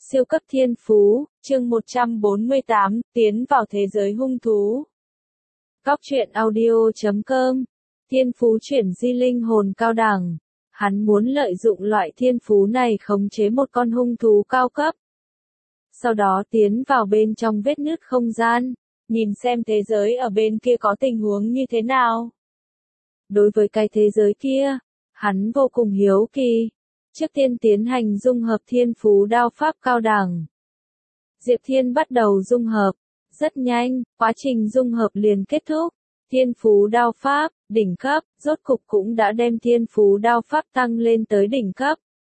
Siêu cấp thiên phú, chương 148, tiến vào thế giới hung thú. Góc truyện audio.com. Thiên phú chuyển di linh hồn cao đẳng. Hắn muốn lợi dụng loại thiên phú này khống chế một con hung thú cao cấp. Sau đó tiến vào bên trong vết nứt không gian, nhìn xem thế giới ở bên kia có tình huống như thế nào. Đối với cái thế giới kia, hắn vô cùng hiếu kỳ. Trước tiên tiến hành dung hợp thiên phú đao pháp cao đẳng. Diệp Thiên bắt đầu dung hợp. Rất nhanh, quá trình dung hợp liền kết thúc. Thiên phú đao pháp, đỉnh cấp, rốt cục cũng đã đem thiên phú đao pháp tăng lên tới đỉnh cấp.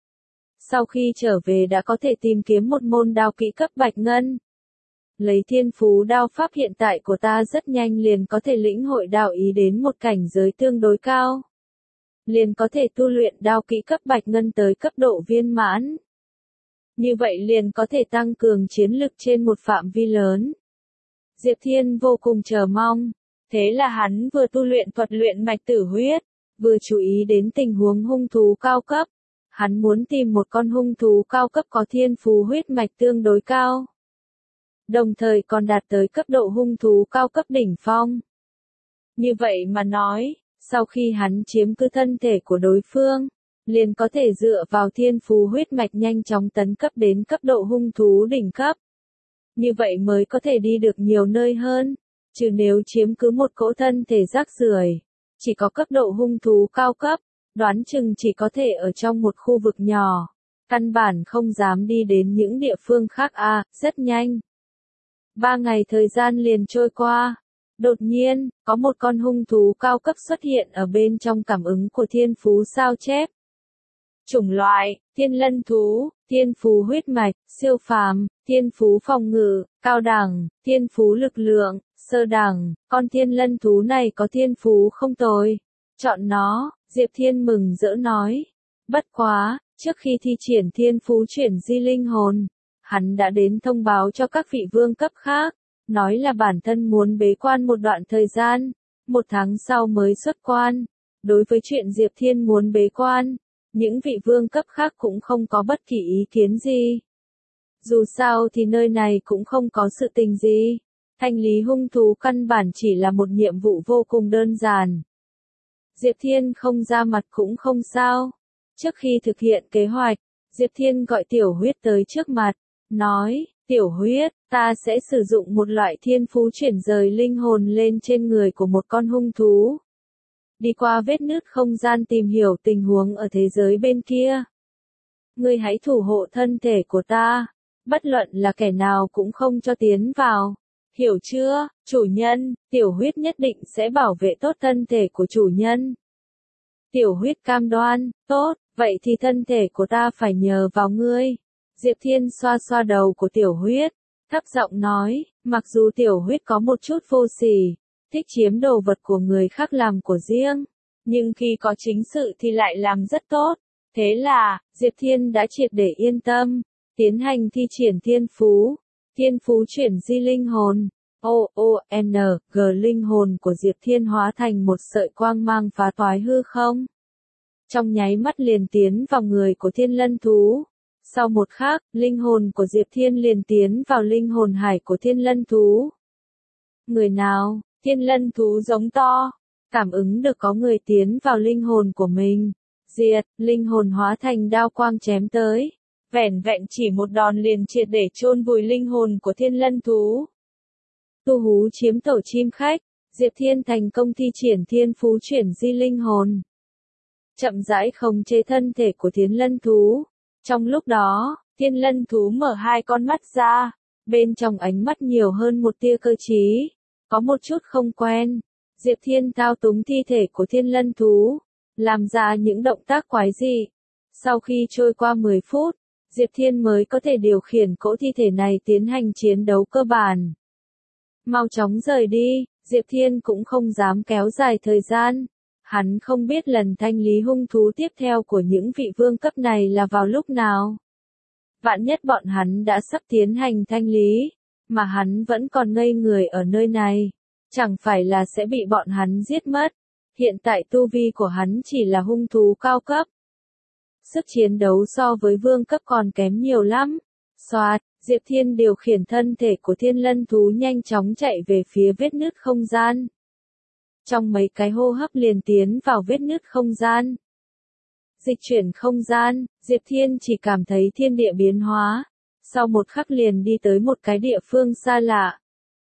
Sau khi trở về đã có thể tìm kiếm một môn đao kỹ cấp bạch ngân. Lấy thiên phú đao pháp hiện tại của ta rất nhanh liền có thể lĩnh hội đạo ý đến một cảnh giới tương đối cao. Liền có thể tu luyện đao kỹ cấp bạch ngân tới cấp độ viên mãn. Như vậy liền có thể tăng cường chiến lực trên một phạm vi lớn. Diệp Thiên vô cùng chờ mong. Thế là hắn vừa tu luyện thuật luyện mạch tử huyết, vừa chú ý đến tình huống hung thú cao cấp. Hắn muốn tìm một con hung thú cao cấp có thiên phú huyết mạch tương đối cao. Đồng thời còn đạt tới cấp độ hung thú cao cấp đỉnh phong. Như vậy mà nói, sau khi hắn chiếm cứ thân thể của đối phương, liền có thể dựa vào thiên phú huyết mạch nhanh chóng tấn cấp đến cấp độ hung thú đỉnh cấp. Như vậy mới có thể đi được nhiều nơi hơn, chứ nếu chiếm cứ một cỗ thân thể rác rưởi, chỉ có cấp độ hung thú cao cấp, đoán chừng chỉ có thể ở trong một khu vực nhỏ, căn bản không dám đi đến những địa phương khác rất nhanh. 3 ngày thời gian liền trôi qua. Đột nhiên, có một con hung thú cao cấp xuất hiện ở bên trong cảm ứng của thiên phú sao chép. Chủng loại, thiên lân thú, thiên phú huyết mạch, siêu phàm, thiên phú phòng ngự, cao đẳng, thiên phú lực lượng, sơ đẳng, con thiên lân thú này có thiên phú không tồi. Chọn nó, Diệp Thiên mừng rỡ nói. Bất quá, trước khi thi triển thiên phú chuyển di linh hồn, hắn đã đến thông báo cho các vị vương cấp khác. Nói là bản thân muốn bế quan một đoạn thời gian, 1 tháng sau mới xuất quan. Đối với chuyện Diệp Thiên muốn bế quan, những vị vương cấp khác cũng không có bất kỳ ý kiến gì. Dù sao thì nơi này cũng không có sự tình gì. Thanh lý hung thú căn bản chỉ là một nhiệm vụ vô cùng đơn giản. Diệp Thiên không ra mặt cũng không sao. Trước khi thực hiện kế hoạch, Diệp Thiên gọi Tiểu Huyết tới trước mặt, nói, Tiểu Huyết, ta sẽ sử dụng một loại thiên phú chuyển rời linh hồn lên trên người của một con hung thú. Đi qua vết nứt không gian tìm hiểu tình huống ở thế giới bên kia. Ngươi hãy thủ hộ thân thể của ta, bất luận là kẻ nào cũng không cho tiến vào. Hiểu chưa, chủ nhân, Tiểu Huyết nhất định sẽ bảo vệ tốt thân thể của chủ nhân. Tiểu Huyết cam đoan, tốt, vậy thì thân thể của ta phải nhờ vào ngươi. Diệp Thiên xoa xoa đầu của Tiểu Huyết, thấp giọng nói, mặc dù Tiểu Huyết có một chút vô sỉ, thích chiếm đồ vật của người khác làm của riêng, nhưng khi có chính sự thì lại làm rất tốt. Thế là, Diệp Thiên đã triệt để yên tâm, tiến hành thi triển thiên phú chuyển di linh hồn. G linh hồn của Diệp Thiên hóa thành một sợi quang mang phá toái hư không. Trong nháy mắt liền tiến vào người của thiên lân thú. Sau một khắc, linh hồn của Diệp Thiên liền tiến vào linh hồn hải của thiên lân thú. Người nào? Thiên lân thú giống to. Cảm ứng được có người tiến vào linh hồn của mình. Diệt, linh hồn hóa thành đao quang chém tới. Vẻn vẹn chỉ một đòn liền triệt để chôn vùi linh hồn của thiên lân thú. Tu hú chiếm tổ chim khách. Diệp Thiên thành công thi triển thiên phú chuyển di linh hồn. Chậm rãi khống chế thân thể của thiên lân thú. Trong lúc đó, thiên lân thú mở 2 con mắt ra, bên trong ánh mắt nhiều hơn một tia cơ trí, có một chút không quen. Diệp Thiên thao túng thi thể của thiên lân thú, làm ra những động tác quái dị. Sau khi trôi qua 10 phút, Diệp Thiên mới có thể điều khiển cỗ thi thể này tiến hành chiến đấu cơ bản. Mau chóng rời đi, Diệp Thiên cũng không dám kéo dài thời gian. Hắn không biết lần thanh lý hung thú tiếp theo của những vị vương cấp này là vào lúc nào. Vạn nhất bọn hắn đã sắp tiến hành thanh lý, mà hắn vẫn còn ngây người ở nơi này, chẳng phải là sẽ bị bọn hắn giết mất. Hiện tại tu vi của hắn chỉ là hung thú cao cấp. Sức chiến đấu so với vương cấp còn kém nhiều lắm. Soạt, Diệp Thiên điều khiển thân thể của thiên lân thú nhanh chóng chạy về phía vết nứt không gian. Trong mấy cái hô hấp liền tiến vào vết nứt không gian. Dịch chuyển không gian, Diệp Thiên chỉ cảm thấy thiên địa biến hóa. Sau một khắc liền đi tới một cái địa phương xa lạ.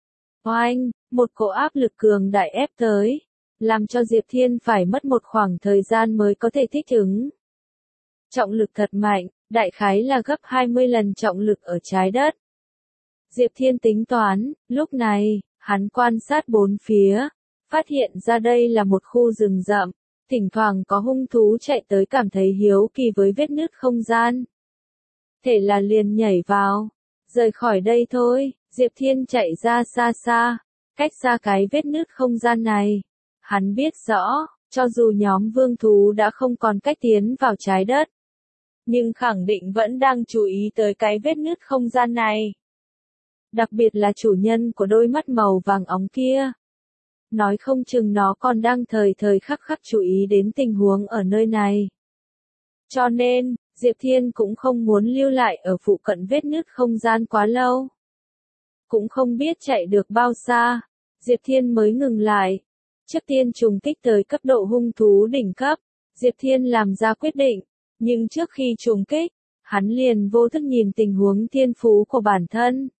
Oanh, một cỗ áp lực cường đại ép tới, làm cho Diệp Thiên phải mất một khoảng thời gian mới có thể thích ứng. Trọng lực thật mạnh, đại khái là gấp 20 lần trọng lực ở trái đất. Diệp Thiên tính toán, lúc này, hắn quan sát bốn phía, phát hiện ra đây là một khu rừng rậm, thỉnh thoảng có hung thú chạy tới cảm thấy hiếu kỳ với vết nứt không gian. Thế là liền nhảy vào, rời khỏi đây thôi, Diệp Thiên chạy ra xa xa, cách xa cái vết nứt không gian này. Hắn biết rõ, cho dù nhóm vương thú đã không còn cách tiến vào trái đất, nhưng khẳng định vẫn đang chú ý tới cái vết nứt không gian này. Đặc biệt là chủ nhân của đôi mắt màu vàng óng kia. Nói không chừng nó còn đang thời thời khắc khắc chú ý đến tình huống ở nơi này. Cho nên, Diệp Thiên cũng không muốn lưu lại ở phụ cận vết nứt không gian quá lâu. Cũng không biết chạy được bao xa, Diệp Thiên mới ngừng lại. Trước tiên trùng kích tới cấp độ hung thú đỉnh cấp, Diệp Thiên làm ra quyết định, nhưng trước khi trùng kích, hắn liền vô thức nhìn tình huống thiên phú của bản thân.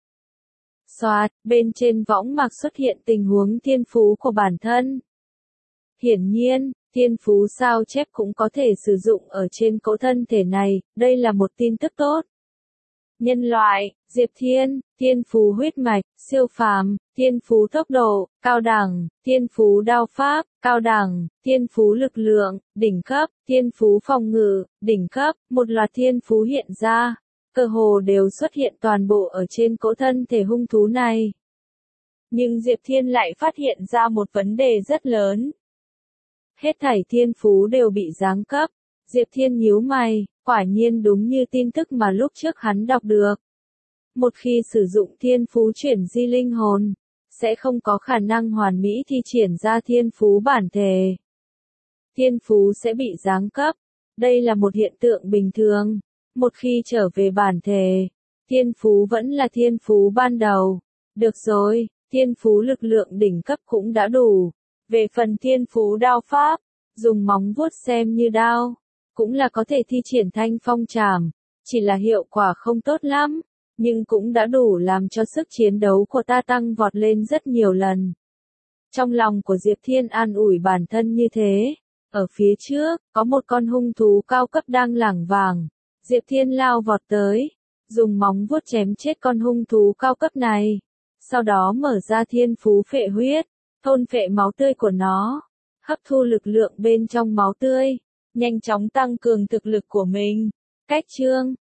Soạt, bên trên võng mạc xuất hiện tình huống thiên phú của bản thân. Hiển nhiên, thiên phú sao chép cũng có thể sử dụng ở trên cỗ thân thể này, đây là một tin tức tốt. Nhân loại, Diệp Thiên, thiên phú huyết mạch, siêu phàm, thiên phú tốc độ, cao đẳng, thiên phú đao pháp, cao đẳng, thiên phú lực lượng, đỉnh cấp, thiên phú phòng ngự, đỉnh cấp, một loạt thiên phú hiện ra, cơ hồ đều xuất hiện toàn bộ ở trên cỗ thân thể hung thú này. Nhưng Diệp Thiên lại phát hiện ra một vấn đề rất lớn. Hết thảy thiên phú đều bị giáng cấp. Diệp Thiên nhíu mày, quả nhiên đúng như tin tức mà lúc trước hắn đọc được. Một khi sử dụng thiên phú chuyển di linh hồn, sẽ không có khả năng hoàn mỹ thi triển ra thiên phú bản thể. Thiên phú sẽ bị giáng cấp. Đây là một hiện tượng bình thường. Một khi trở về bản thể, thiên phú vẫn là thiên phú ban đầu. Được rồi, thiên phú lực lượng đỉnh cấp cũng đã đủ. Về phần thiên phú đao pháp, dùng móng vuốt xem như đao, cũng là có thể thi triển thanh phong trảm, chỉ là hiệu quả không tốt lắm, nhưng cũng đã đủ làm cho sức chiến đấu của ta tăng vọt lên rất nhiều lần. Trong lòng của Diệp Thiên an ủi bản thân như thế, ở phía trước, có một con hung thú cao cấp đang lảng vảng, Diệp Thiên lao vọt tới, dùng móng vuốt chém chết con hung thú cao cấp này, sau đó mở ra thiên phú phệ huyết, thôn phệ máu tươi của nó, hấp thu lực lượng bên trong máu tươi, nhanh chóng tăng cường thực lực của mình. Cách chương